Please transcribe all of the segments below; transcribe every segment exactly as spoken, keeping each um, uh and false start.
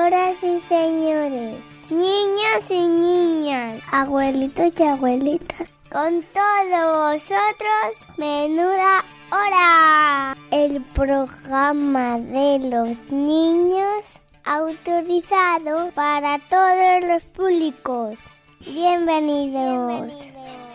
Señoras y señores, niños y niñas, abuelitos y abuelitas, con todos vosotros, Menuda Hora, el programa de los niños autorizado para todos los públicos. Bienvenidos. Bienvenidos.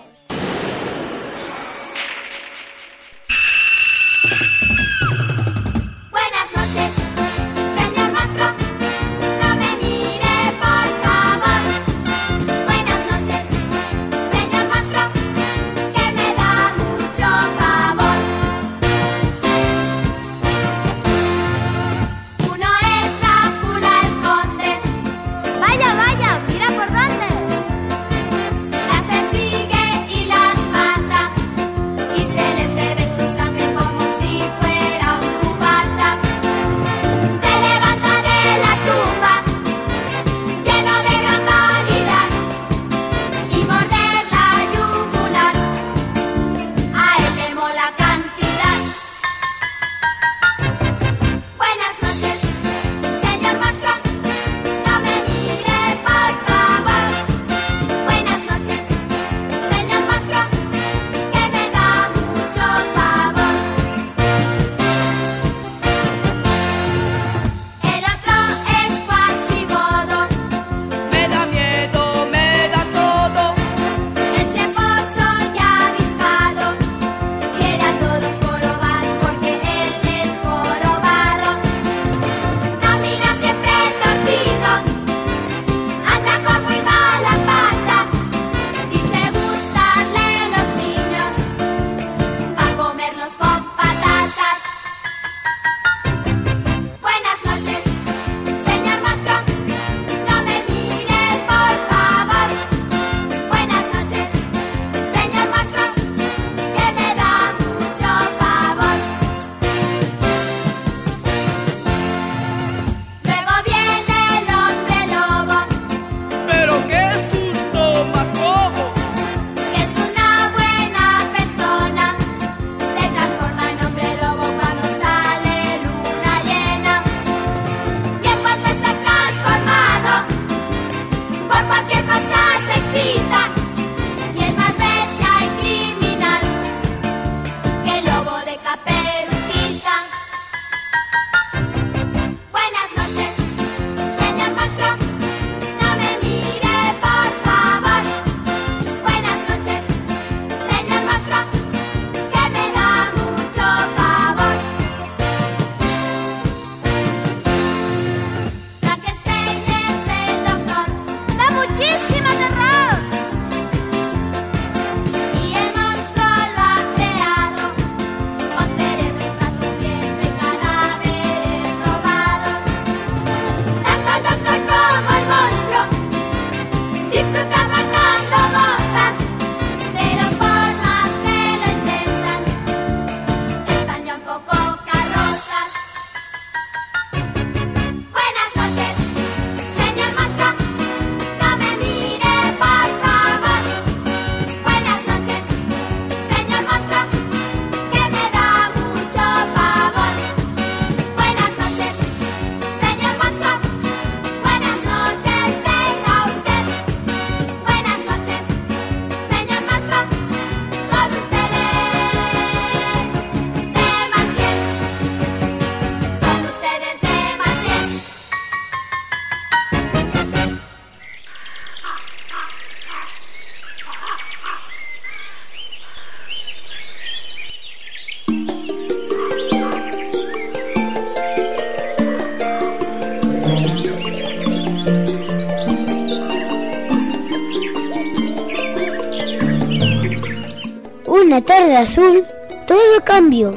Una tarde azul, todo cambió.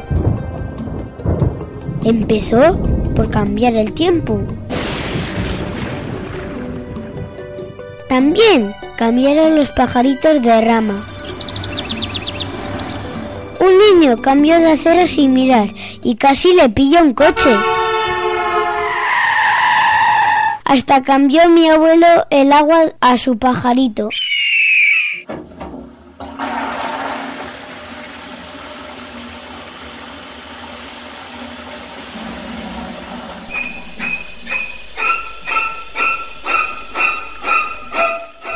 Empezó por cambiar el tiempo. También cambiaron los pajaritos de rama. Un niño cambió de acera sin mirar y casi le pilla un coche. Hasta cambió mi abuelo el agua a su pajarito.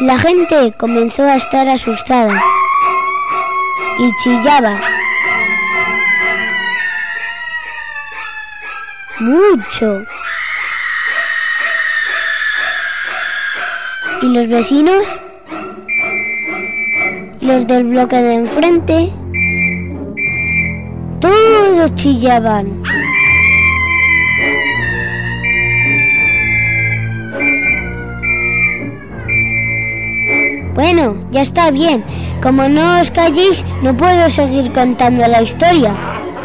La gente comenzó a estar asustada y chillaba mucho. Y los vecinos, los del bloque de enfrente, todos chillaban. Bueno, ya está bien. Como no os calléis, no puedo seguir contando la historia.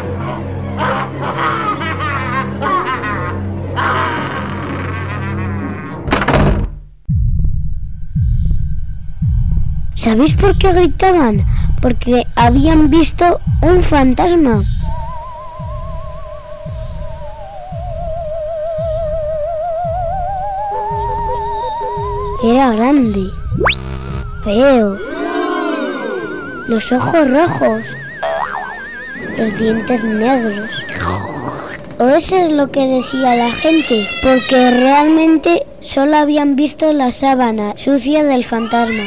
¿Sabéis por qué gritaban? Porque habían visto un fantasma. Era grande, feo, los ojos rojos, los dientes negros. O eso es lo que decía la gente, porque realmente solo habían visto la sábana sucia del fantasma.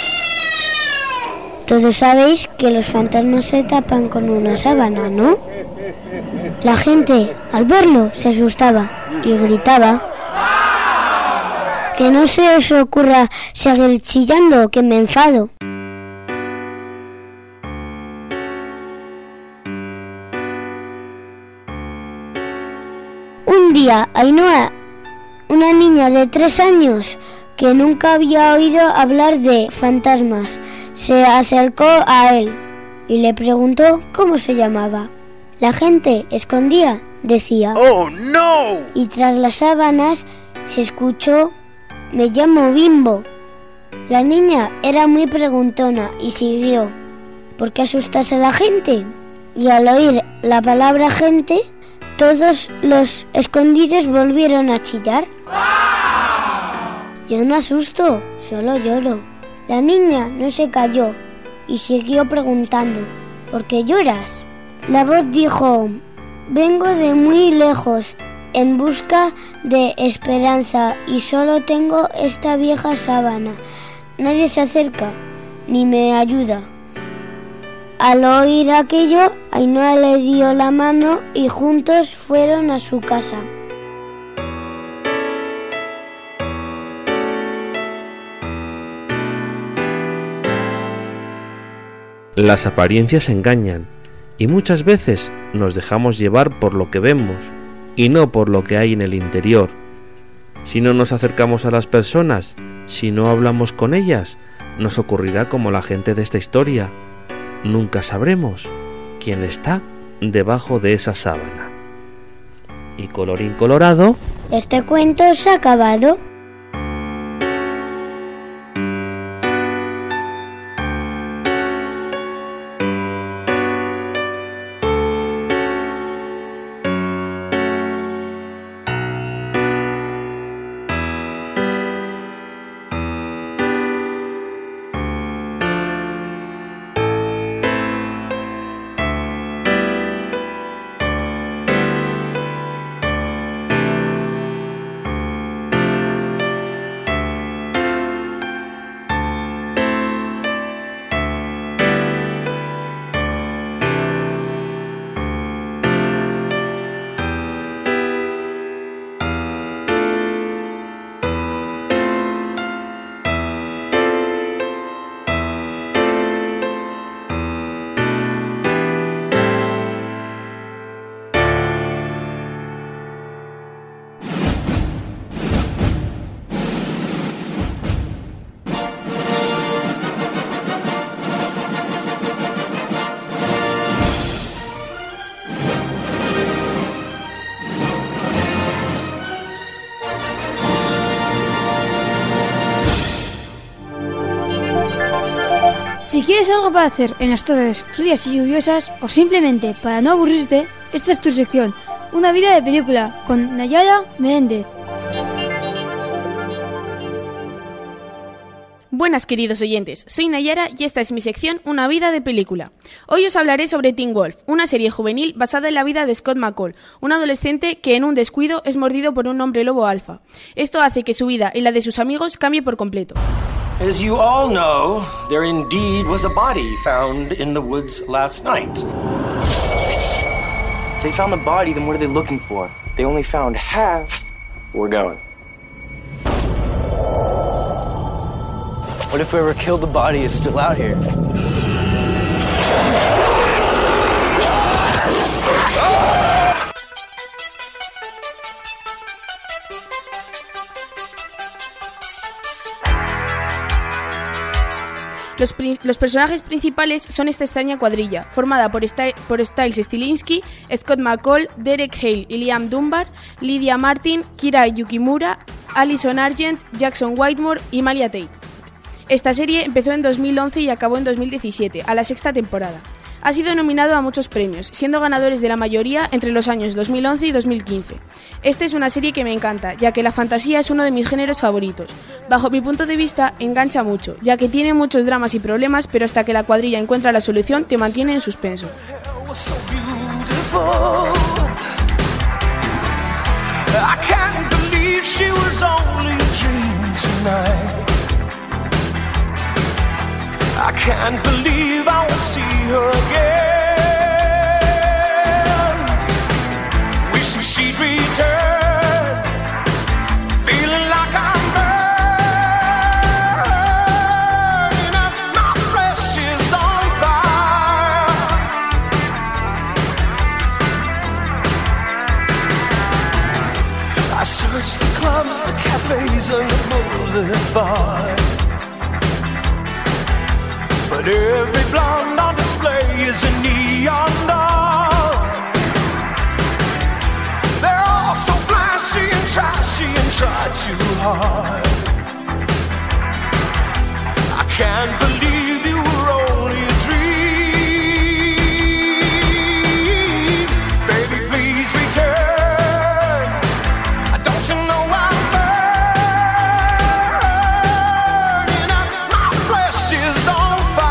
Todos sabéis que los fantasmas se tapan con una sábana, ¿no? La gente, al verlo, se asustaba y gritaba. Que no se os ocurra seguir chillando, que me enfado. Un día, Ainhoa, una niña de tres años que nunca había oído hablar de fantasmas, se acercó a él y le preguntó cómo se llamaba. La gente escondía, decía. ¡Oh, no! Y tras las sábanas se escuchó: me llamo Bimbo. La niña era muy preguntona y siguió: ¿por qué asustas a la gente? Y al oír la palabra gente, todos los escondidos volvieron a chillar. Yo no asusto, solo lloro. La niña no se calló y siguió preguntando: ¿por qué lloras? La voz dijo: vengo de muy lejos en busca de esperanza y solo tengo esta vieja sábana. Nadie se acerca ni me ayuda. Al oír aquello, Ainhoa le dio la mano y juntos fueron a su casa. Las apariencias engañan y muchas veces nos dejamos llevar por lo que vemos y no por lo que hay en el interior. Si no nos acercamos a las personas, si no hablamos con ellas, nos ocurrirá como la gente de esta historia. Nunca sabremos quién está debajo de esa sábana. Y colorín colorado, este cuento se ha acabado. Si quieres algo para hacer en las tardes frías y lluviosas o simplemente para no aburrirte, esta es tu sección, Una vida de película, con Nayara Meléndez. Buenas queridos oyentes, soy Nayara y esta es mi sección Una vida de película. Hoy os hablaré sobre Teen Wolf, una serie juvenil basada en la vida de Scott McCall, un adolescente que en un descuido es mordido por un hombre lobo alfa. Esto hace que su vida y la de sus amigos cambie por completo. As you all know, there indeed was a body found in the woods last night. If they found the body, then what are they looking for? They only found half. We're going. What if whoever killed the body is still out here? Los, pri los personajes principales son esta extraña cuadrilla, formada por, St por Styles Stilinski, Scott McCall, Derek Hale y Liam Dunbar, Lydia Martin, Kira Yukimura, Alison Argent, Jackson Whitmore y Malia Tate. Esta serie empezó en dos mil once y acabó en dos mil diecisiete, a la sexta temporada. Ha sido nominado a muchos premios, siendo ganadores de la mayoría entre los años dos mil once y dos mil quince. Esta es una serie que me encanta, ya que la fantasía es uno de mis géneros favoritos. Bajo mi punto de vista, engancha mucho, ya que tiene muchos dramas y problemas, pero hasta que la cuadrilla encuentra la solución, te mantiene en suspenso. I can't believe I won't see her again. Wishing she'd return, feeling like I'm burning up. My flesh is on fire. I searched the clubs, the cafes, and the boulevard, but every blonde on display is a neon doll. They're all so flashy and trashy and try too hard. I can't believe you were only a dream. Baby, please return. Don't you know I'm burning up? My flesh is on.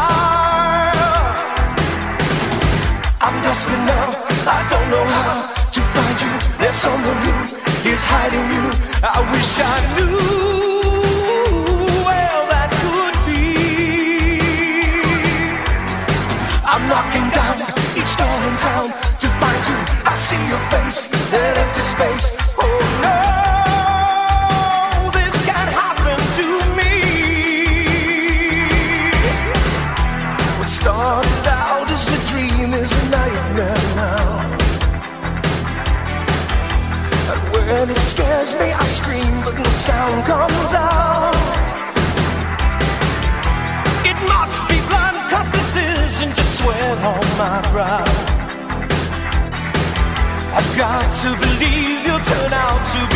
Desperate now, I don't know how to find you. There's someone who is hiding you. I wish I knew where that could be. I'm knocking down each door in town to find you. I see your face, that empty space. Oh no, this can't happen to me. What started out as a dream is a nightmare now. And when it scares me, I scream, but no sound comes out. It must be blood, 'cause this isn't just sweat on my brow. I've got to believe you'll turn out to be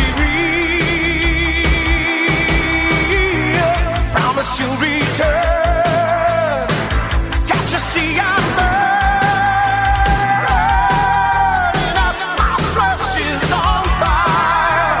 real. Promise you'll return. Can't you see I'm burning up? My flesh is on fire.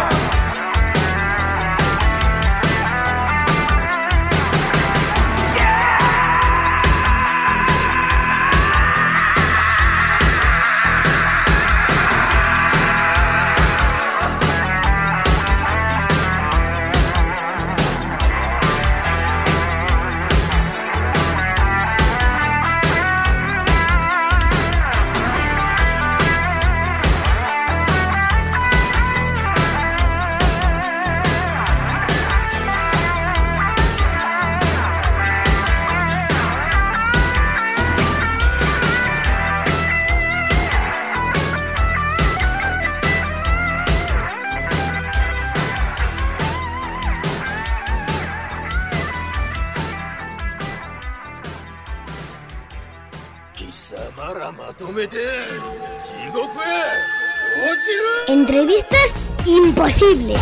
Entrevistas imposibles.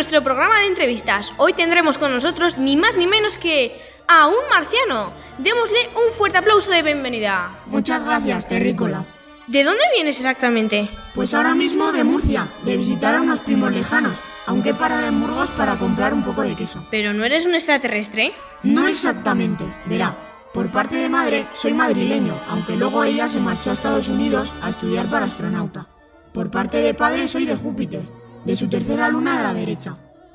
nuestro programa de entrevistas. Hoy tendremos con nosotros ni más ni menos que a un marciano. Démosle un fuerte aplauso de bienvenida. Muchas gracias, terrícola. ¿De dónde vienes exactamente? Pues ahora mismo de Murcia, de visitar a unos primos lejanos, aunque he parado en Burgos para comprar un poco de queso. ¿Pero no eres un extraterrestre? No exactamente, verá. Por parte de madre soy madrileño, aunque luego ella se marchó a Estados Unidos a estudiar para astronauta. Por parte de padre soy de Júpiter, de su tercera luna a la derecha.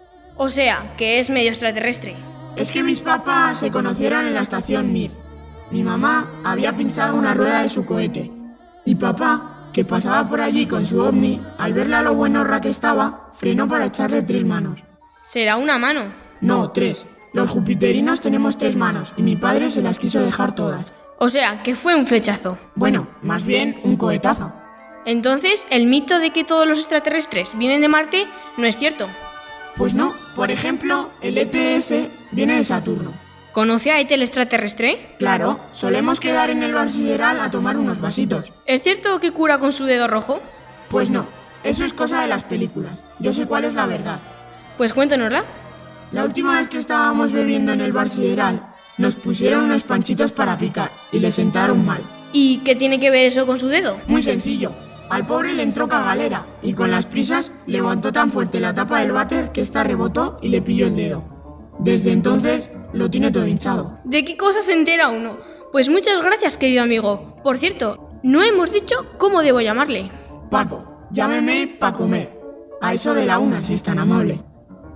O sea, que es medio extraterrestre. Es que mis papás se conocieron en la estación Mir. Mi mamá había pinchado una rueda de su cohete. Y papá, que pasaba por allí con su ovni, al verla lo buenorra que estaba, frenó para echarle tres manos. ¿Será una mano? No, tres. Los jupiterinos tenemos tres manos y mi padre se las quiso dejar todas. O sea, que fue un flechazo. Bueno, más bien un cohetazo. Entonces, el mito de que todos los extraterrestres vienen de Marte no es cierto. Pues no. Por ejemplo, el E T S viene de Saturno. ¿Conoce a E T el extraterrestre? Claro, solemos quedar en el bar sideral a tomar unos vasitos. ¿Es cierto que cura con su dedo rojo? Pues no, eso es cosa de las películas. Yo sé cuál es la verdad. Pues cuéntanosla. La última vez que estábamos bebiendo en el bar sideral, nos pusieron unos panchitos para picar y le sentaron mal. ¿Y qué tiene que ver eso con su dedo? Muy sencillo. Al pobre le entró cagalera y con las prisas levantó tan fuerte la tapa del váter que ésta rebotó y le pilló el dedo. Desde entonces lo tiene todo hinchado. ¿De qué cosas se entera uno? Pues muchas gracias, querido amigo. Por cierto, no hemos dicho cómo debo llamarle. Paco, llámeme pa' comer. A eso de la una, si es tan amable.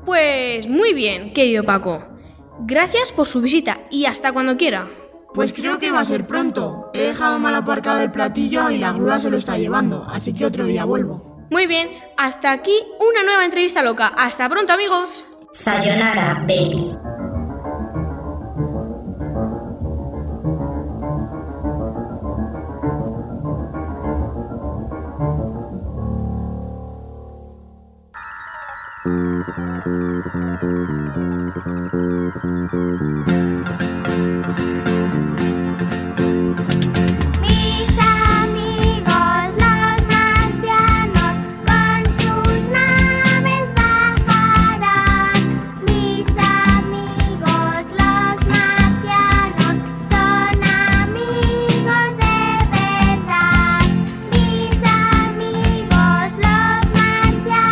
Pues muy bien, querido Paco. Gracias por su visita y hasta cuando quiera. Pues creo que va a ser pronto. He dejado mal aparcado el platillo y la grúa se lo está llevando, así que otro día vuelvo. Muy bien, hasta aquí una nueva entrevista loca. Hasta pronto, amigos. Sayonara, baby.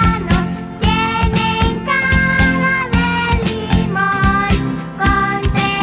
Tienen cara de limón.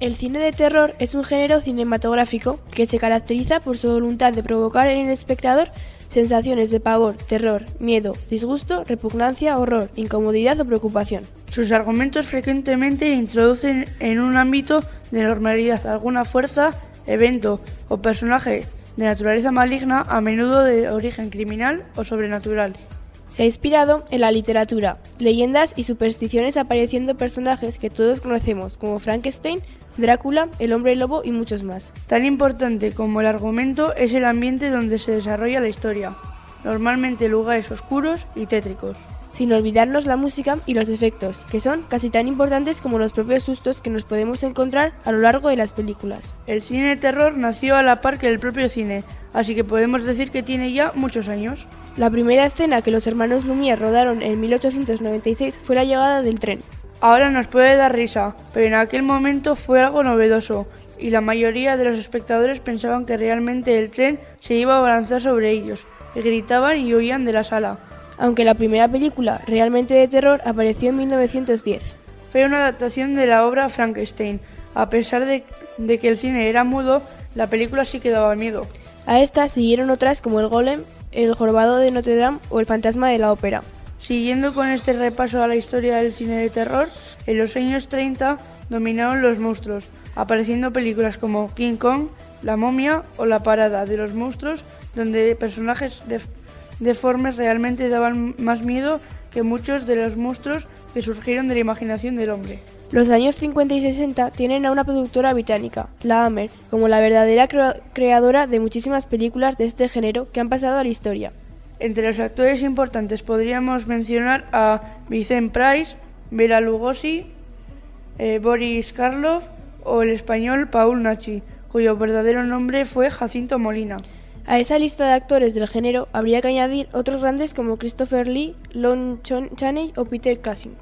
El cine de terror es un género cinematográfico que se caracteriza por su voluntad de provocar en el espectador sensaciones de pavor, terror, miedo, disgusto, repugnancia, horror, incomodidad o preocupación. Sus argumentos frecuentemente introducen en un ámbito de normalidad alguna fuerza, evento o personaje de naturaleza maligna, a menudo de origen criminal o sobrenatural. Se ha inspirado en la literatura, leyendas y supersticiones, apareciendo personajes que todos conocemos como Frankenstein, Drácula, el hombre lobo y muchos más. Tan importante como el argumento es el ambiente donde se desarrolla la historia, normalmente lugares oscuros y tétricos. Sin olvidarnos la música y los efectos, que son casi tan importantes como los propios sustos que nos podemos encontrar a lo largo de las películas. El cine de terror nació a la par que el propio cine, así que podemos decir que tiene ya muchos años. La primera escena que los hermanos Lumière rodaron en mil ochocientos noventa y seis fue la llegada del tren. Ahora nos puede dar risa, pero en aquel momento fue algo novedoso, y la mayoría de los espectadores pensaban que realmente el tren se iba a abalanzar sobre ellos, y gritaban y huían de la sala. Aunque la primera película realmente de terror apareció en mil novecientos diez. Fue una adaptación de la obra Frankenstein. A pesar de, de que el cine era mudo, la película sí que daba miedo. A esta siguieron otras como El Golem, El jorobado de Notre Dame o El fantasma de la ópera. Siguiendo con este repaso a la historia del cine de terror, en los años treinta dominaron los monstruos, apareciendo películas como King Kong, La momia o La parada de los monstruos, donde personajes de deformes realmente daban más miedo que muchos de los monstruos que surgieron de la imaginación del hombre. Los años cincuenta y sesenta tienen a una productora británica, la Hammer, como la verdadera cre- creadora de muchísimas películas de este género que han pasado a la historia. Entre los actores importantes podríamos mencionar a Vincent Price, Bela Lugosi, eh, Boris Karloff o el español Paul Naschy, cuyo verdadero nombre fue Jacinto Molina. A esa lista de actores del género habría que añadir otros grandes como Christopher Lee, Lon Chaney o Peter Cushing.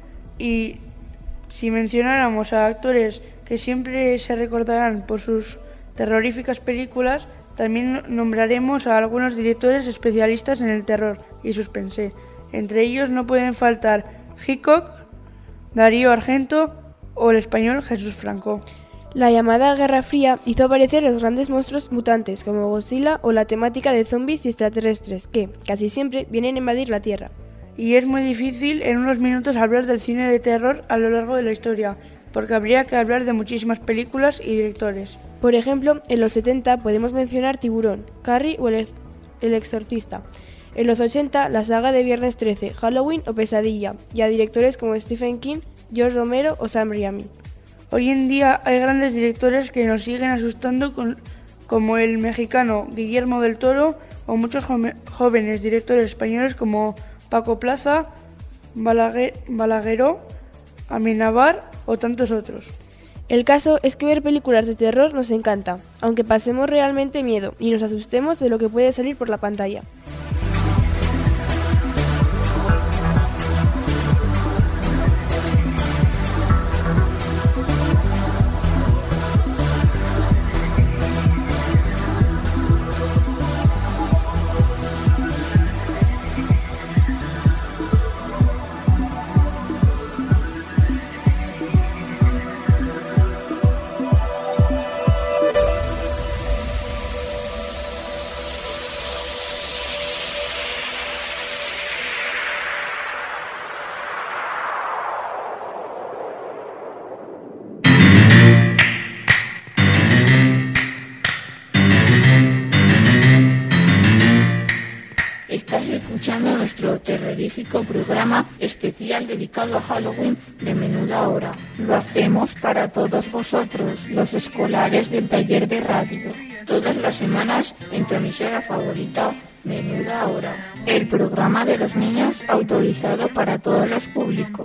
Y si mencionáramos a actores que siempre se recordarán por sus terroríficas películas, también nombraremos a algunos directores especialistas en el terror y suspense. Entre ellos no pueden faltar Hitchcock, Darío Argento o el español Jesús Franco. La llamada Guerra Fría hizo aparecer los grandes monstruos mutantes como Godzilla o la temática de zombies y extraterrestres que, casi siempre, vienen a invadir la Tierra. Y es muy difícil en unos minutos hablar del cine de terror a lo largo de la historia, porque habría que hablar de muchísimas películas y directores. Por ejemplo, en los setenta podemos mencionar Tiburón, Carrie o El, el Exorcista. En los ochenta, la saga de Viernes trece, Halloween o Pesadilla, y a directores como Stephen King, George Romero o Sam Raimi. Hoy en día hay grandes directores que nos siguen asustando, con, como el mexicano Guillermo del Toro o muchos jo- jóvenes directores españoles como Paco Plaza, Balaguer, Balagueró, Amenábar o tantos otros. El caso es que ver películas de terror nos encanta, aunque pasemos realmente miedo y nos asustemos de lo que puede salir por la pantalla. Estás escuchando nuestro terrorífico programa especial dedicado a Halloween de Menuda Hora. Lo hacemos para todos vosotros, los escolares del taller de radio. Todas las semanas en tu emisora favorita, Menuda Hora. El programa de los niños autorizado para todos los públicos.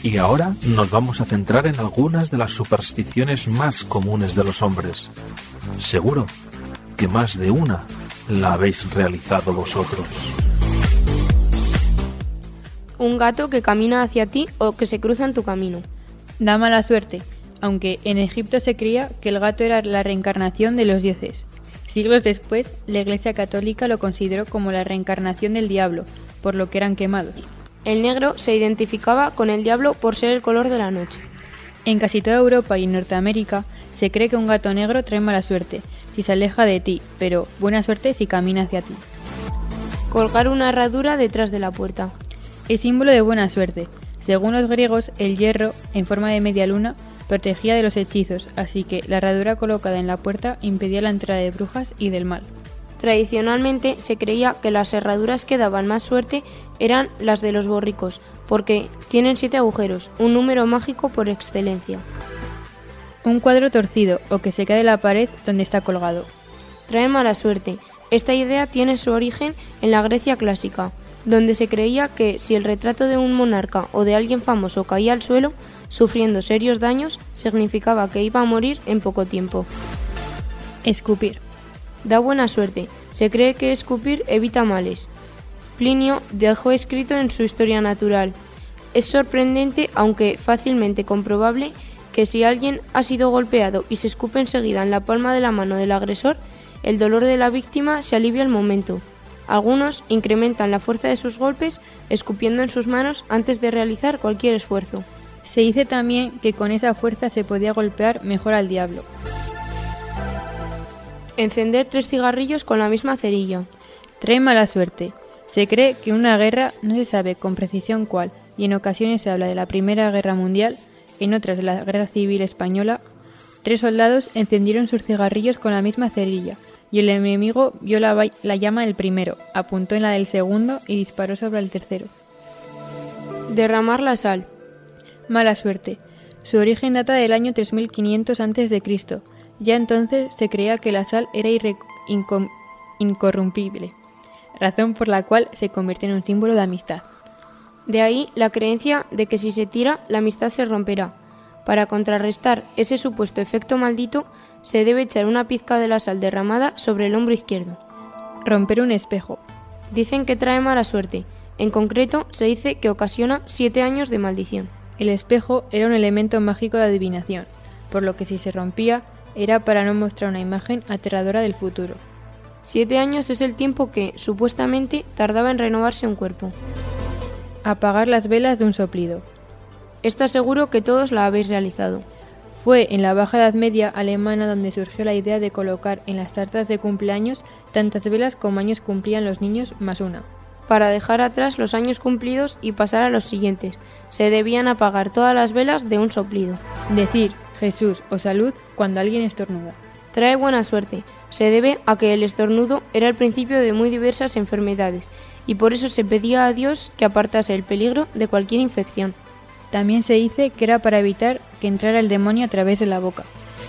Y ahora nos vamos a centrar en algunas de las supersticiones más comunes de los hombres. Seguro que más de una la habéis realizado vosotros. Un gato que camina hacia ti o que se cruza en tu camino. Da mala suerte, aunque en Egipto se creía que el gato era la reencarnación de los dioses. Siglos después, la Iglesia Católica lo consideró como la reencarnación del diablo, por lo que eran quemados. El negro se identificaba con el diablo por ser el color de la noche. En casi toda Europa y en Norteamérica se cree que un gato negro trae mala suerte si se aleja de ti, pero buena suerte si camina hacia ti. Colgar una herradura detrás de la puerta. Es símbolo de buena suerte. Según los griegos, el hierro, en forma de media luna, protegía de los hechizos, así que la herradura colocada en la puerta impedía la entrada de brujas y del mal. Tradicionalmente se creía que las herraduras que daban más suerte eran las de los borricos, porque tienen siete agujeros, un número mágico por excelencia. Un cuadro torcido o que se cae de la pared donde está colgado. Trae mala suerte. Esta idea tiene su origen en la Grecia clásica, donde se creía que si el retrato de un monarca o de alguien famoso caía al suelo, sufriendo serios daños, significaba que iba a morir en poco tiempo. Escupir. Da buena suerte. Se cree que escupir evita males. Plinio dejó escrito en su Historia Natural: es sorprendente, aunque fácilmente comprobable, que si alguien ha sido golpeado y se escupe enseguida en la palma de la mano del agresor, el dolor de la víctima se alivia al momento. Algunos incrementan la fuerza de sus golpes escupiendo en sus manos antes de realizar cualquier esfuerzo. Se dice también que con esa fuerza se podía golpear mejor al diablo. Encender tres cigarrillos con la misma cerilla. Trae mala suerte. Se cree que una guerra, no se sabe con precisión cuál, y en ocasiones se habla de la Primera Guerra Mundial, en otras de la Guerra Civil Española, tres soldados encendieron sus cigarrillos con la misma cerilla, y el enemigo vio la, la llama del primero, apuntó en la del segundo y disparó sobre el tercero. Derramar la sal. Mala suerte. Su origen data del año tres mil quinientos antes de Cristo. Ya entonces se creía que la sal era irre- inco- incorrumpible, razón por la cual se convirtió en un símbolo de amistad. De ahí la creencia de que si se tira, la amistad se romperá. Para contrarrestar ese supuesto efecto maldito, se debe echar una pizca de la sal derramada sobre el hombro izquierdo. Romper un espejo. Dicen que trae mala suerte. En concreto, se dice que ocasiona siete años de maldición. El espejo era un elemento mágico de adivinación, por lo que si se rompía, era para no mostrar una imagen aterradora del futuro. Siete años es el tiempo que, supuestamente, tardaba en renovarse un cuerpo. Apagar las velas de un soplido. Está seguro que todos la habéis realizado. Fue en la Baja Edad Media alemana donde surgió la idea de colocar en las tartas de cumpleaños tantas velas como años cumplían los niños más una. Para dejar atrás los años cumplidos y pasar a los siguientes, se debían apagar todas las velas de un soplido. Decir Jesús o salud cuando alguien estornuda. Trae buena suerte. Se debe a que el estornudo era el principio de muy diversas enfermedades y por eso se pedía a Dios que apartase el peligro de cualquier infección. También se dice que era para evitar que entrara el demonio a través de la boca.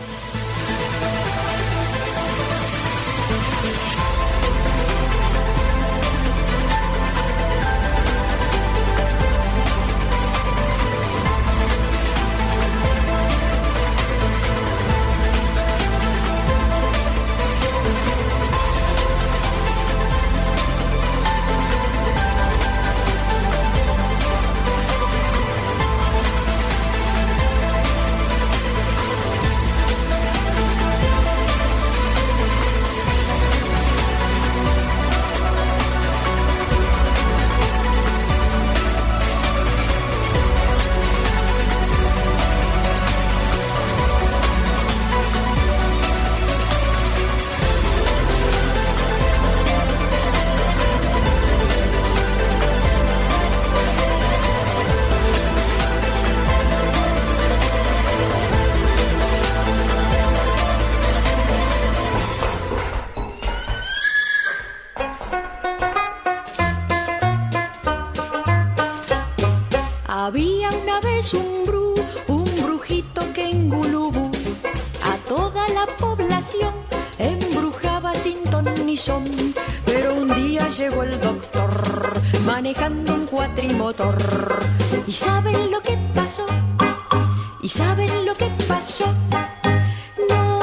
Había una vez un bru, un brujito que en Gulubú a toda la población embrujaba sin ton ni son. Pero un día llegó el doctor manejando un cuatro cuatrimotor. ¿Y saben lo que pasó? ¿Y saben lo que pasó? No.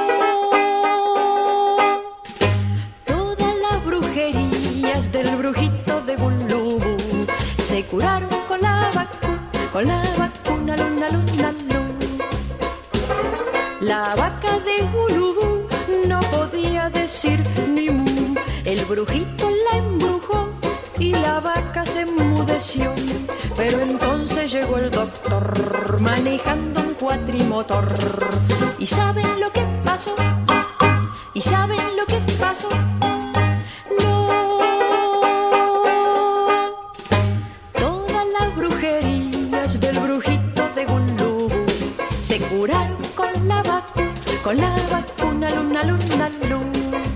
Todas las brujerías del brujito de Gulubu se curaron con la vacuna, con la vacuna, luna, luna, luna. La vaca de Gulubu no podía decir ni mu. El brujito la embrujó y la vaca se enmudeció. Pero entonces llegó el doctor manejando un cuatrimotor. ¿Y saben lo que pasó? ¿Y saben lo que pasó? No. Todas las brujerías del brujito de Gulubu se curaron con la vacuna, con la vacuna, luna, luna, luna.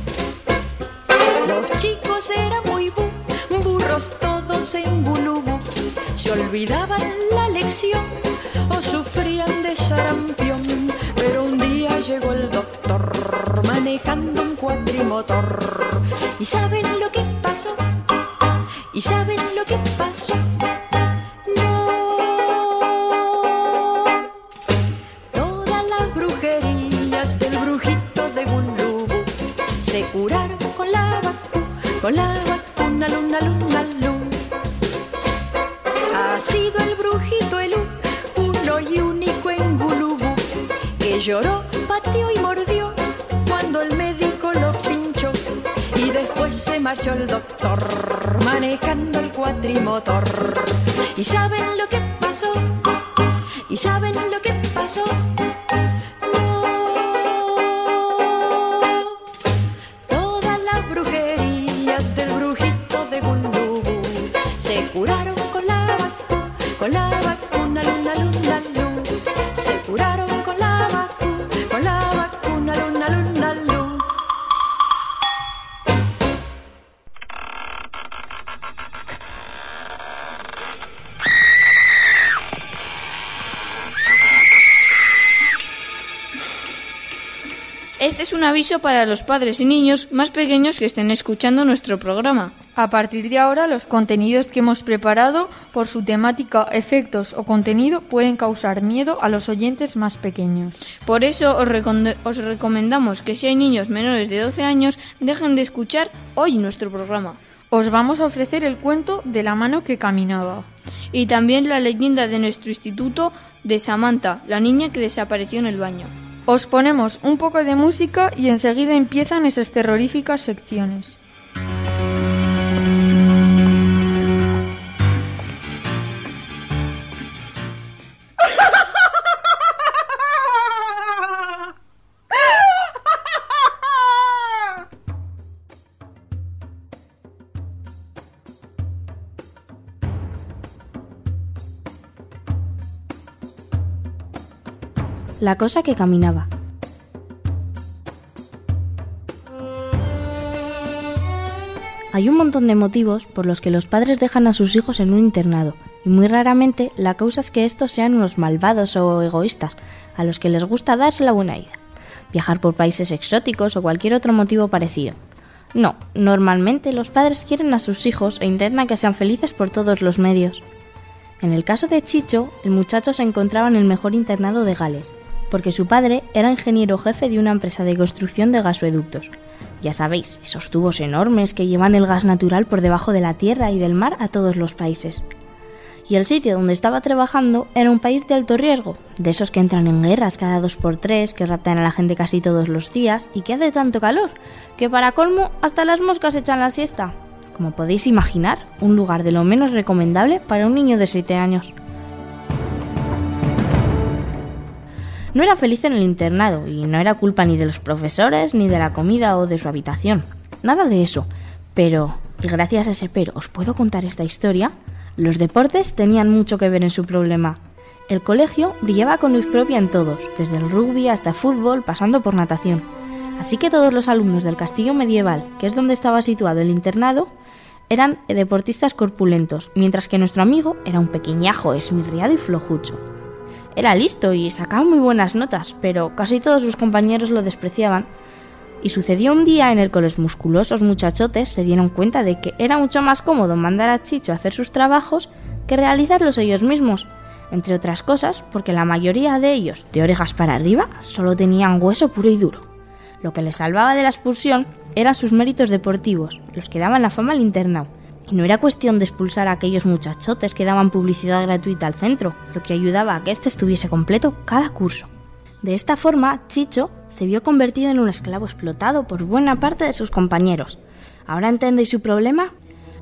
Los chicos eran muy bu, burros todos en Gulubu. Se olvidaban la lección o sufrían de sarampión. Pero un día llegó el doctor manejando un cuatrimotor. ¿Y saben lo que pasó? ¿Y saben lo que pasó? No. Todas las brujerías del brujito de Gulubu se curaron con la vacuna, con la vacuna, luna, luna, luna. Ha sido el brujito el uno y único en Gulubu que lloró, pateó y mordió cuando el médico lo pinchó. Y después se marchó el doctor manejando el cuatrimotor. ¿Y saben lo que pasó? ¿Y saben lo que pasó? No. Todas las brujerías del brujito de Gulubu se curaron con la vacuna, con la vacuna, luna, luna, luna. Se curaron con la vacuna, con la vacuna, luna, luna, luna. Este es un aviso para los padres y niños más pequeños que estén escuchando nuestro programa. A partir de ahora, los contenidos que hemos preparado, por su temática, efectos o contenido, pueden causar miedo a los oyentes más pequeños. Por eso os, recom- os recomendamos que si hay niños menores de doce años, dejen de escuchar hoy nuestro programa. Os vamos a ofrecer el cuento de la mano que caminaba. Y también la leyenda de nuestro instituto de Samantha, la niña que desapareció en el baño. Os ponemos un poco de música y enseguida empiezan esas terroríficas secciones. La cosa que caminaba. Hay un montón de motivos por los que los padres dejan a sus hijos en un internado, y muy raramente la causa es que estos sean unos malvados o egoístas, a los que les gusta darse la buena vida, viajar por países exóticos o cualquier otro motivo parecido. No, normalmente los padres quieren a sus hijos e intentan que sean felices por todos los medios. En el caso de Chicho, el muchacho se encontraba en el mejor internado de Gales, porque su padre era ingeniero jefe de una empresa de construcción de gasoductos. Ya sabéis, esos tubos enormes que llevan el gas natural por debajo de la tierra y del mar a todos los países. Y el sitio donde estaba trabajando era un país de alto riesgo, de esos que entran en guerras cada dos por tres, que raptan a la gente casi todos los días y que hace tanto calor, que para colmo hasta las moscas echan la siesta. Como podéis imaginar, un lugar de lo menos recomendable para un niño de siete años. No era feliz en el internado y no era culpa ni de los profesores, ni de la comida o de su habitación. Nada de eso. Pero, y gracias a ese pero os puedo contar esta historia, los deportes tenían mucho que ver en su problema. El colegio brillaba con luz propia en todos, desde el rugby hasta fútbol, pasando por natación. Así que todos los alumnos del castillo medieval, que es donde estaba situado el internado, eran deportistas corpulentos, mientras que nuestro amigo era un pequeñajo, esmirriado y flojucho. Era listo y sacaba muy buenas notas, pero casi todos sus compañeros lo despreciaban. Y sucedió un día en el que los musculosos muchachotes se dieron cuenta de que era mucho más cómodo mandar a Chicho a hacer sus trabajos que realizarlos ellos mismos, entre otras cosas porque la mayoría de ellos, de orejas para arriba, solo tenían hueso puro y duro. Lo que les salvaba de la expulsión eran sus méritos deportivos, los que daban la fama al internado. Y no era cuestión de expulsar a aquellos muchachotes que daban publicidad gratuita al centro, lo que ayudaba a que éste estuviese completo cada curso. De esta forma, Chicho se vio convertido en un esclavo explotado por buena parte de sus compañeros. ¿Ahora entendéis su problema?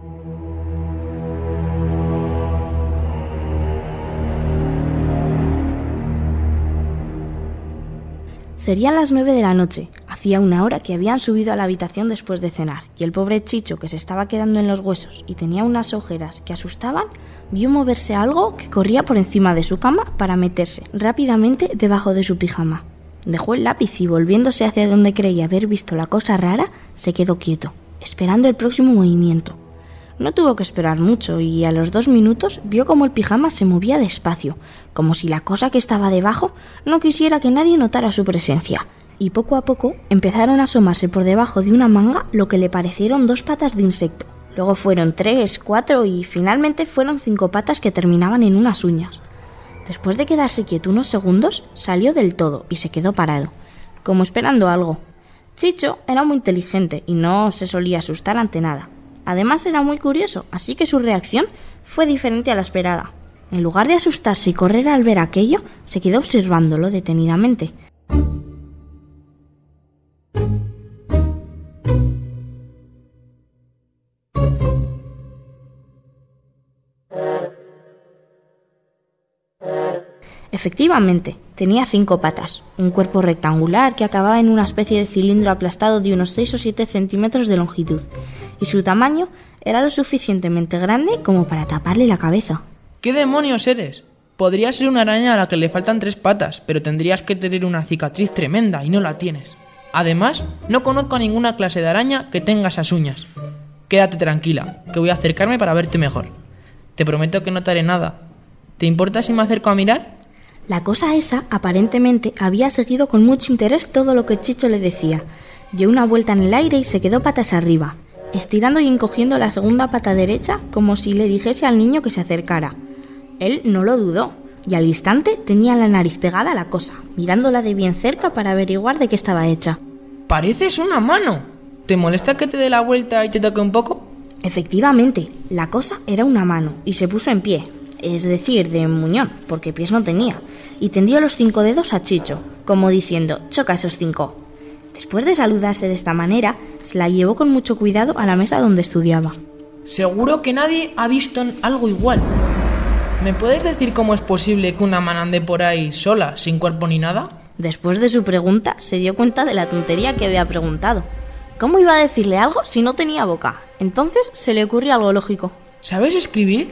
Serían las nueve de la noche. Hacía una hora que habían subido a la habitación después de cenar, y el pobre Chicho, que se estaba quedando en los huesos y tenía unas ojeras que asustaban, vio moverse algo que corría por encima de su cama para meterse rápidamente debajo de su pijama. Dejó el lápiz y, volviéndose hacia donde creía haber visto la cosa rara, se quedó quieto, esperando el próximo movimiento. No tuvo que esperar mucho y a los dos minutos vio como el pijama se movía despacio, como si la cosa que estaba debajo no quisiera que nadie notara su presencia. Y poco a poco empezaron a asomarse por debajo de una manga lo que le parecieron dos patas de insecto. Luego fueron tres, cuatro y finalmente fueron cinco patas que terminaban en unas uñas. Después de quedarse quieto unos segundos, salió del todo y se quedó parado, como esperando algo. Chicho era muy inteligente y no se solía asustar ante nada. Además era muy curioso, así que su reacción fue diferente a la esperada. En lugar de asustarse y correr al ver aquello, se quedó observándolo detenidamente. Efectivamente, tenía cinco patas, un cuerpo rectangular que acababa en una especie de cilindro aplastado de unos seis o siete centímetros de longitud, y su tamaño era lo suficientemente grande como para taparle la cabeza. ¿Qué demonios eres? Podría ser una araña a la que le faltan tres patas, pero tendrías que tener una cicatriz tremenda y no la tienes. Además, no conozco a ninguna clase de araña que tenga esas uñas. Quédate tranquila, que voy a acercarme para verte mejor. Te prometo que no te haré nada. ¿Te importa si me acerco a mirar? La cosa esa, aparentemente, había seguido con mucho interés todo lo que Chicho le decía. Dio una vuelta en el aire y se quedó patas arriba, estirando y encogiendo la segunda pata derecha como si le dijese al niño que se acercara. Él no lo dudó, y al instante tenía la nariz pegada a la cosa, mirándola de bien cerca para averiguar de qué estaba hecha. ¡Pareces una mano! ¿Te molesta que te dé la vuelta y te toque un poco? Efectivamente, la cosa era una mano, y se puso en pie, es decir, de muñón, porque pies no tenía, y tendió los cinco dedos a Chicho, como diciendo, choca esos cinco. Después de saludarse de esta manera, se la llevó con mucho cuidado a la mesa donde estudiaba. Seguro que nadie ha visto algo igual. ¿Me puedes decir cómo es posible que una mano ande por ahí sola, sin cuerpo ni nada? Después de su pregunta, se dio cuenta de la tontería que había preguntado. ¿Cómo iba a decirle algo si no tenía boca? Entonces se le ocurrió algo lógico. ¿Sabes escribir?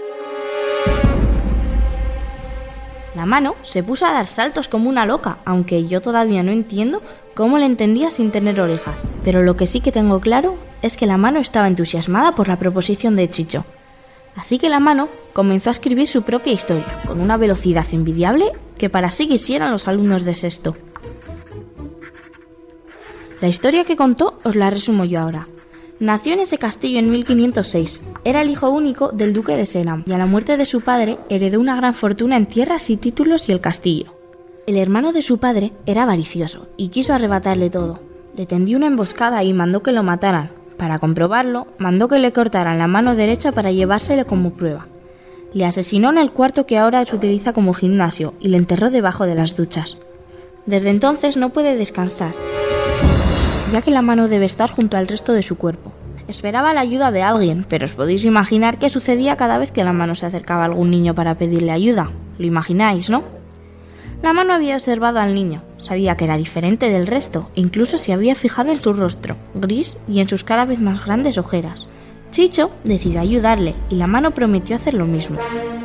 La mano se puso a dar saltos como una loca, aunque yo todavía no entiendo cómo le entendía sin tener orejas. Pero lo que sí que tengo claro es que la mano estaba entusiasmada por la proposición de Chicho. Así que la mano comenzó a escribir su propia historia, con una velocidad envidiable que para sí quisieran los alumnos de sexto. La historia que contó os la resumo yo ahora. Nació en ese castillo en mil quinientos seis. Era el hijo único del duque de Seram y a la muerte de su padre heredó una gran fortuna en tierras y títulos y el castillo. El hermano de su padre era avaricioso y quiso arrebatarle todo. Le tendió una emboscada y mandó que lo mataran. Para comprobarlo, mandó que le cortaran la mano derecha para llevársele como prueba. Le asesinó en el cuarto que ahora se utiliza como gimnasio y le enterró debajo de las duchas. Desde entonces no puede descansar, ya que la mano debe estar junto al resto de su cuerpo. Esperaba la ayuda de alguien, pero os podéis imaginar qué sucedía cada vez que la mano se acercaba a algún niño para pedirle ayuda. Lo imagináis, ¿no? La mano había observado al niño, sabía que era diferente del resto, e incluso se había fijado en su rostro, gris y en sus cada vez más grandes ojeras. Chicho decidió ayudarle y la mano prometió hacer lo mismo.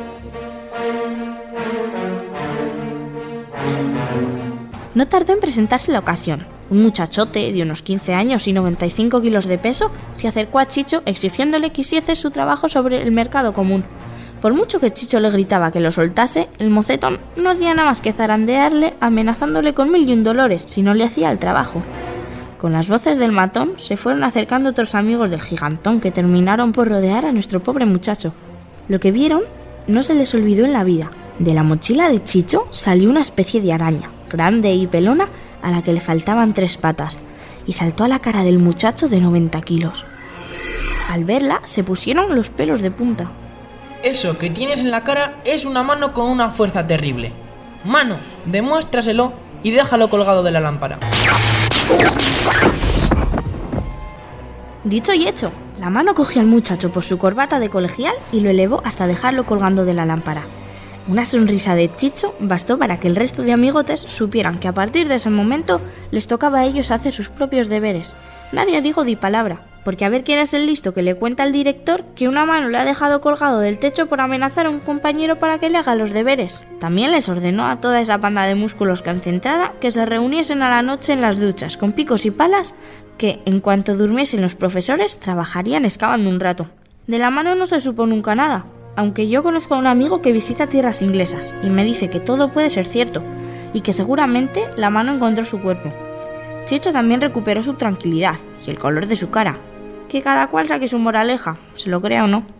No tardó en presentarse la ocasión. Un muchachote de unos quince años y noventa y cinco kilos de peso se acercó a Chicho exigiéndole que hiciese su trabajo sobre el mercado común. Por mucho que Chicho le gritaba que lo soltase, el mocetón no hacía nada más que zarandearle, amenazándole con mil y un dolores si no le hacía el trabajo. Con las voces del matón se fueron acercando otros amigos del gigantón que terminaron por rodear a nuestro pobre muchacho. Lo que vieron no se les olvidó en la vida. De la mochila de Chicho salió una especie de araña, grande y pelona, a la que le faltaban tres patas, y saltó a la cara del muchacho de noventa kilos. Al verla se pusieron los pelos de punta. Eso que tienes en la cara es una mano con una fuerza terrible. Mano, demuéstraselo y déjalo colgado de la lámpara. Dicho y hecho, la mano cogió al muchacho por su corbata de colegial y lo elevó hasta dejarlo colgando de la lámpara. Una sonrisa de Chicho bastó para que el resto de amigotes supieran que a partir de ese momento les tocaba a ellos hacer sus propios deberes. Nadie dijo di palabra, porque a ver quién es el listo que le cuenta al director que una mano le ha dejado colgado del techo por amenazar a un compañero para que le haga los deberes. También les ordenó a toda esa banda de músculos concentrada que se reuniesen a la noche en las duchas con picos y palas, que en cuanto durmiesen los profesores trabajarían excavando un rato. De la mano no se supo nunca nada, aunque yo conozco a un amigo que visita tierras inglesas y me dice que todo puede ser cierto y que seguramente la mano encontró su cuerpo. Chicho también recuperó su tranquilidad y el color de su cara. Que cada cual saque su moraleja, se lo crea o no.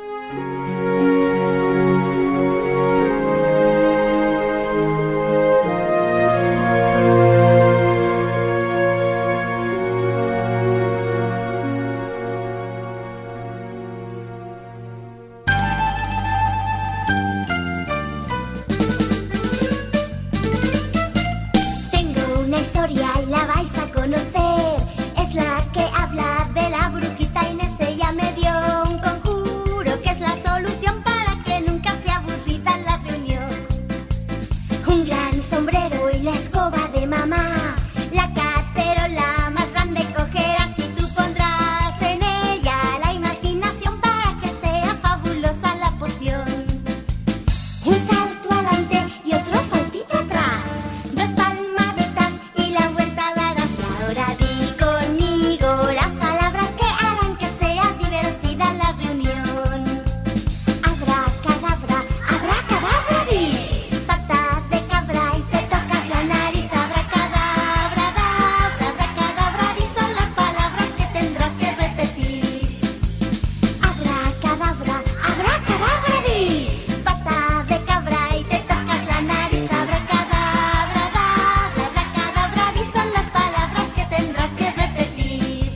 Tengo una historia y la vais a conocer. Es la que habla de la brujita Inés. Ella me dio un conjuro que es la solución para que nunca sea aburrida la reunión. Un gran sombrero y la escoba de mamá, la cacerola más grande cogerás y tú pondrás en ella la imaginación para que sea fabulosa la poción. Un salto adelante y otro saltito atrás, dos palmaditas y la vuelta darás. Y ahora di conmigo las palabras que harán que sea divertida la reunión. Abracadabra, abracadabra di, pata de cabra y te tocas la nariz. Abracadabra, dabra, abracadabra di son las palabras que tendrás que repetir. Abracadabra, abracadabra di, pata de cabra y te tocas la nariz. Abracadabra, dabra, abracadabra di son las palabras que tendrás que repetir.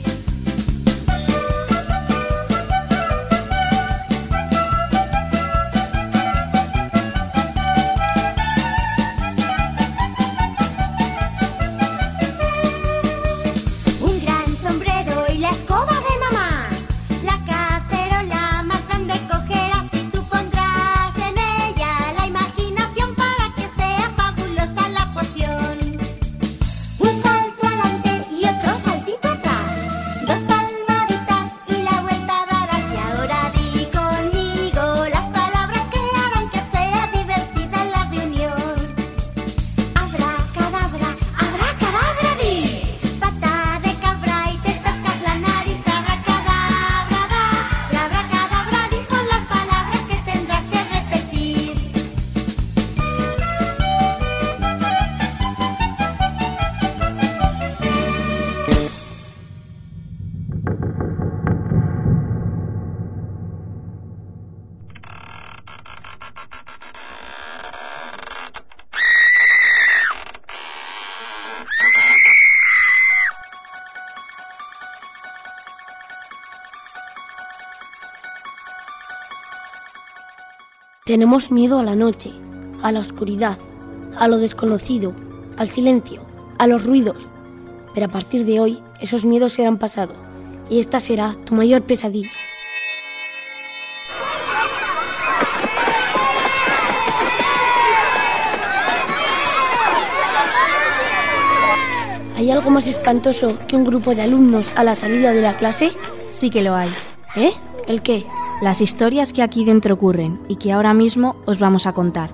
Un gran sombrero y la escoba de mamá, la cacerola más grande cogerás y tú pondrás en ella la imaginación para que sea fabulosa la poción. Un salto adelante y otro saltito atrás, dos palmaditas y la vuelta darás. Y ahora di conmigo las palabras que harán que sea divertida la reunión. Abracadabra, abracadabra di, pata de cabra y te tocas la nariz. Abracadabra, dabra, abracadabra di son las palabras que tendrás que repetir. Tenemos miedo a la noche, a la oscuridad, a lo desconocido, al silencio, a los ruidos. Pero a partir de hoy, esos miedos serán pasado y esta será tu mayor pesadilla. ¿Hay algo más espantoso que un grupo de alumnos a la salida de la clase? Sí que lo hay. ¿Eh? ¿El qué? Las historias que aquí dentro ocurren y que ahora mismo os vamos a contar.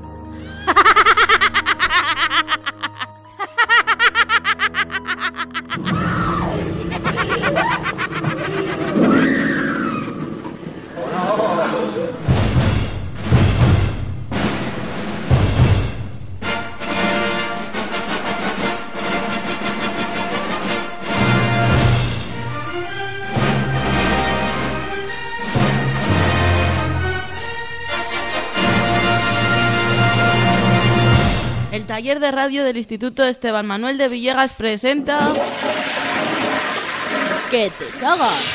taller de radio del Instituto Esteban Manuel de Villegas presenta... ¡Que te cagas!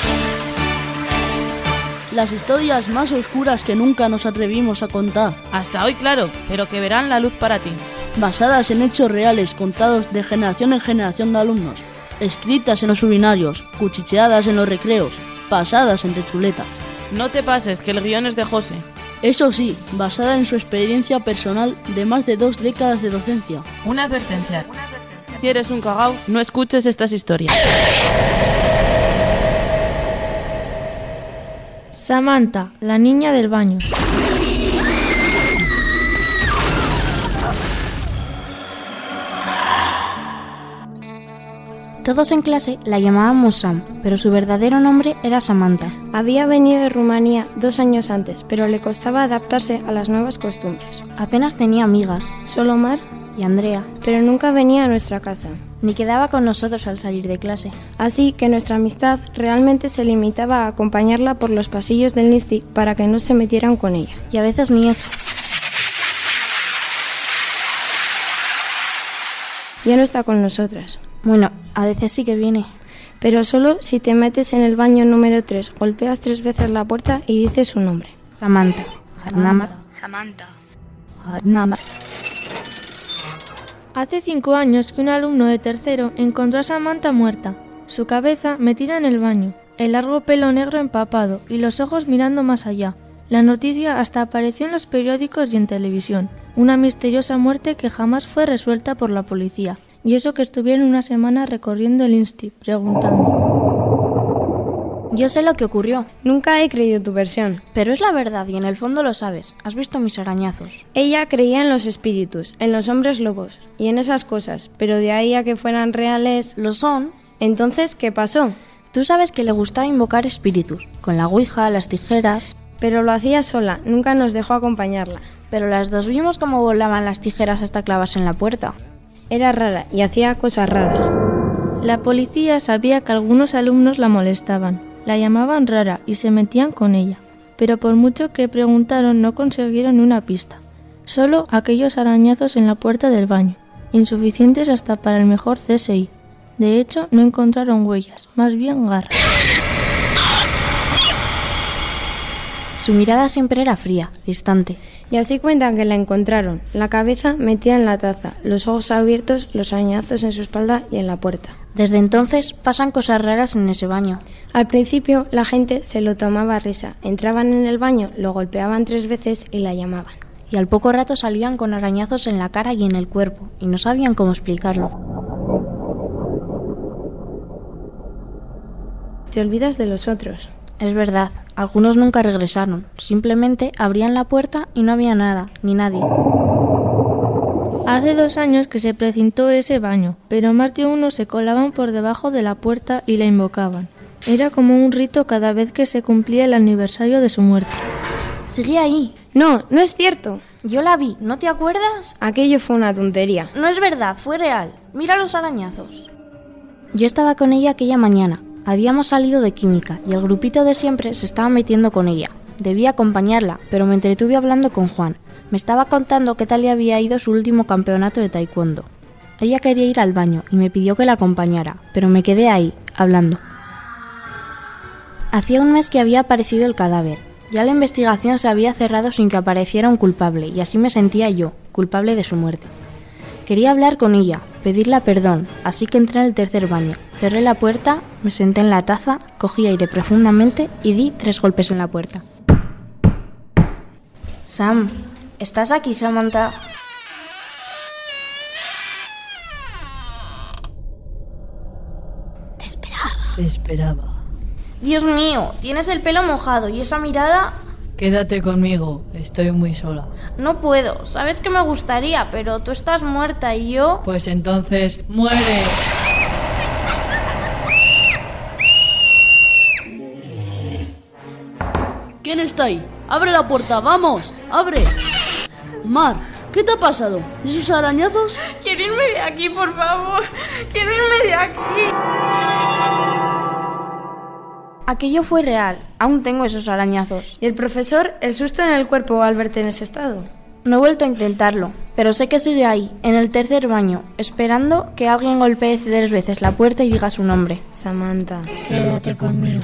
Las historias más oscuras que nunca nos atrevimos a contar. Hasta hoy, claro, pero que verán la luz para ti. Basadas en hechos reales contados de generación en generación de alumnos. Escritas en los urinarios, cuchicheadas en los recreos, pasadas entre chuletas. No te pases, que el guión es de José. Eso sí, basada en su experiencia personal de más de dos décadas de docencia. Una advertencia. Si eres un cagao, no escuches estas historias. Samantha, la niña del baño. Todos en clase la llamábamos Sam, pero su verdadero nombre era Samantha. Había venido de Rumanía dos años antes, pero le costaba adaptarse a las nuevas costumbres. Apenas tenía amigas, solo Mar y Andrea, pero nunca venía a nuestra casa. Ni quedaba con nosotros al salir de clase. Así que nuestra amistad realmente se limitaba a acompañarla por los pasillos del Nisti para que no se metieran con ella. Y a veces ni eso. Ya no está con nosotras. Bueno, a veces sí que viene. Pero solo si te metes en el baño número tres, golpeas tres veces la puerta y dices su nombre. Samantha. Samantha. Samantha. Samantha. Hace cinco años que un alumno de tercero encontró a Samantha muerta, su cabeza metida en el baño, el largo pelo negro empapado y los ojos mirando más allá. La noticia hasta apareció en los periódicos y en televisión. Una misteriosa muerte que jamás fue resuelta por la policía. Y eso que estuvieron una semana recorriendo el Insti, preguntando. Yo sé lo que ocurrió. Nunca he creído tu versión. Pero es la verdad y en el fondo lo sabes. Has visto mis arañazos. Ella creía en los espíritus, en los hombres lobos y en esas cosas. Pero de ahí a que fueran reales... Lo son. Entonces, ¿qué pasó? Tú sabes que le gustaba invocar espíritus. Con la ouija, las tijeras... Pero lo hacía sola, nunca nos dejó acompañarla. Pero las dos vimos cómo volaban las tijeras hasta clavarse en la puerta. Era rara y hacía cosas raras. La policía sabía que algunos alumnos la molestaban, la llamaban rara y se metían con ella. Pero por mucho que preguntaron no consiguieron ni una pista. Solo aquellos arañazos en la puerta del baño, insuficientes hasta para el mejor C S I. De hecho, no encontraron huellas, más bien garras. Su mirada siempre era fría, distante. Y así cuentan que la encontraron, la cabeza metida en la taza, los ojos abiertos, los arañazos en su espalda y en la puerta. Desde entonces pasan cosas raras en ese baño. Al principio la gente se lo tomaba a risa. Entraban en el baño, lo golpeaban tres veces y la llamaban. Y al poco rato salían con arañazos en la cara y en el cuerpo, y no sabían cómo explicarlo. Te olvidas de los otros. Es verdad, algunos nunca regresaron. Simplemente abrían la puerta y no había nada, ni nadie. Hace dos años que se precintó ese baño, pero más de uno se colaban por debajo de la puerta y la invocaban. Era como un rito cada vez que se cumplía el aniversario de su muerte. Sigue ahí. No, no es cierto. Yo la vi, ¿no te acuerdas? Aquello fue una tontería. No es verdad, fue real. Mira los arañazos. Yo estaba con ella aquella mañana. Habíamos salido de química y el grupito de siempre se estaba metiendo con ella. Debía acompañarla, pero me entretuve hablando con Juan. Me estaba contando qué tal le había ido su último campeonato de taekwondo. Ella quería ir al baño y me pidió que la acompañara, pero me quedé ahí, hablando. Hacía un mes que había aparecido el cadáver. Ya la investigación se había cerrado sin que apareciera un culpable, y así me sentía yo, culpable de su muerte. Quería hablar con ella, pedirle perdón, así que entré en el tercer baño. Cerré la puerta, me senté en la taza, cogí aire profundamente y di tres golpes en la puerta. Sam, ¿estás aquí, Samantha? Te esperaba. Te esperaba. Dios mío, tienes el pelo mojado y esa mirada... Quédate conmigo, estoy muy sola. No puedo, sabes que me gustaría, pero tú estás muerta y yo... Pues entonces, ¡muere! ¿Quién está ahí? ¡Abre la puerta, vamos! ¡Abre! Mar, ¿qué te ha pasado? ¿Esos arañazos? Quiero irme de aquí, por favor. Quiero irme de aquí. Aquello fue real. Aún tengo esos arañazos. ¿Y el profesor, el susto en el cuerpo al verte en ese estado? No he vuelto a intentarlo, pero sé que sigue ahí, en el tercer baño, esperando que alguien golpee tres veces la puerta y diga su nombre. Samantha, quédate conmigo.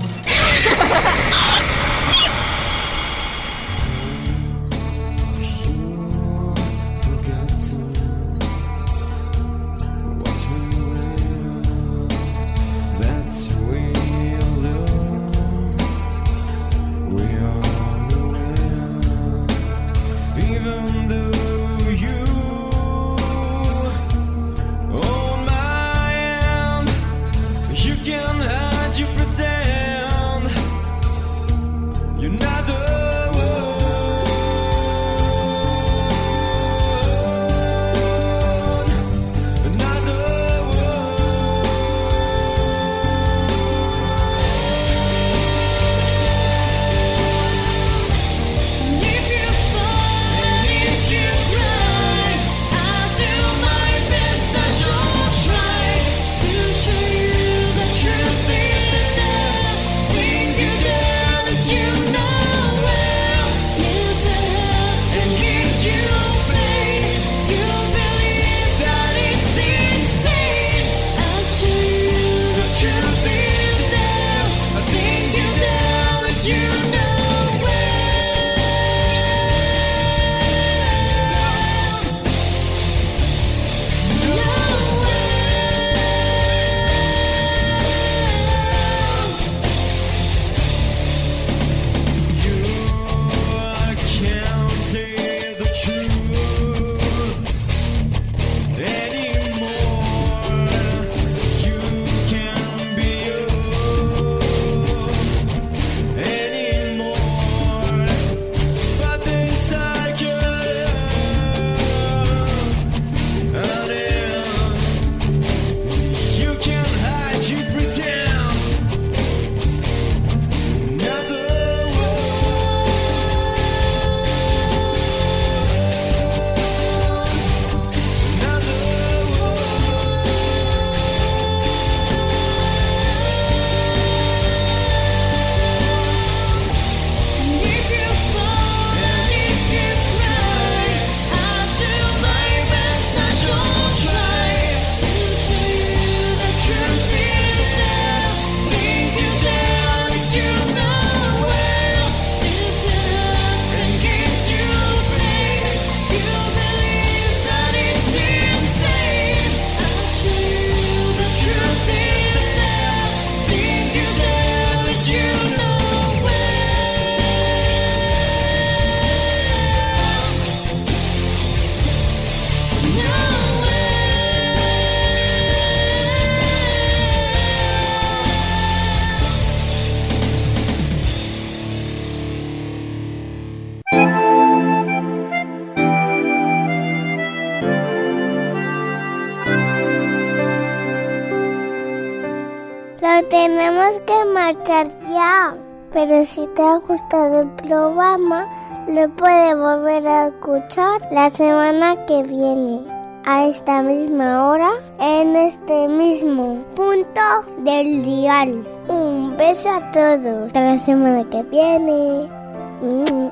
Tenemos que marchar ya, pero si te ha gustado el programa, lo puedes volver a escuchar la semana que viene, a esta misma hora, en este mismo punto del dial. Un beso a todos, hasta la semana que viene. Mm.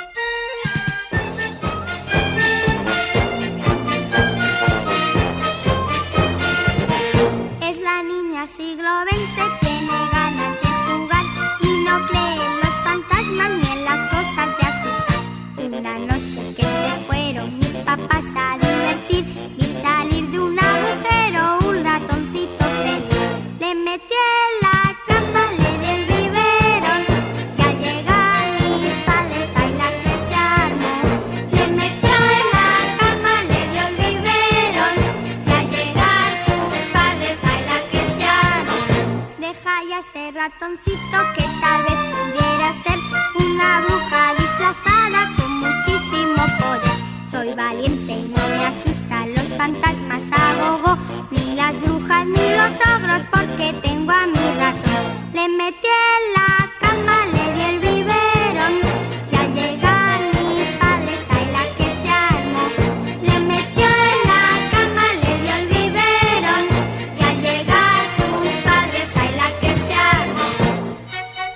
Es la niña siglo veinte, tiene ganas de jugar y no cree en los fantasmas ni en las cosas de asustar. Una noche que se fueron mis papás a divertir y salir de un agujero un ratoncito feliz. Le metí en la cama, le di el biberón y al llegar mis padres ahí la que se armó. Le metió en la cama, le dio el biberón y al llegar sus padres ahí la que se armó. Deja ya ese ratoncito que tal vez pudiera ser una bruja disfrazada con muchísimo poder. Soy valiente y no me asustan los fantasmas a gogo, ni las brujas ni los ogros, porque tengo a mi ratón. Le metí en la cama, le di el biberón y al llegar mis padres ahí la que se armó. Le metió en la cama, le dio el biberón y al llegar sus padres ahí la que se armó.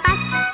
paz.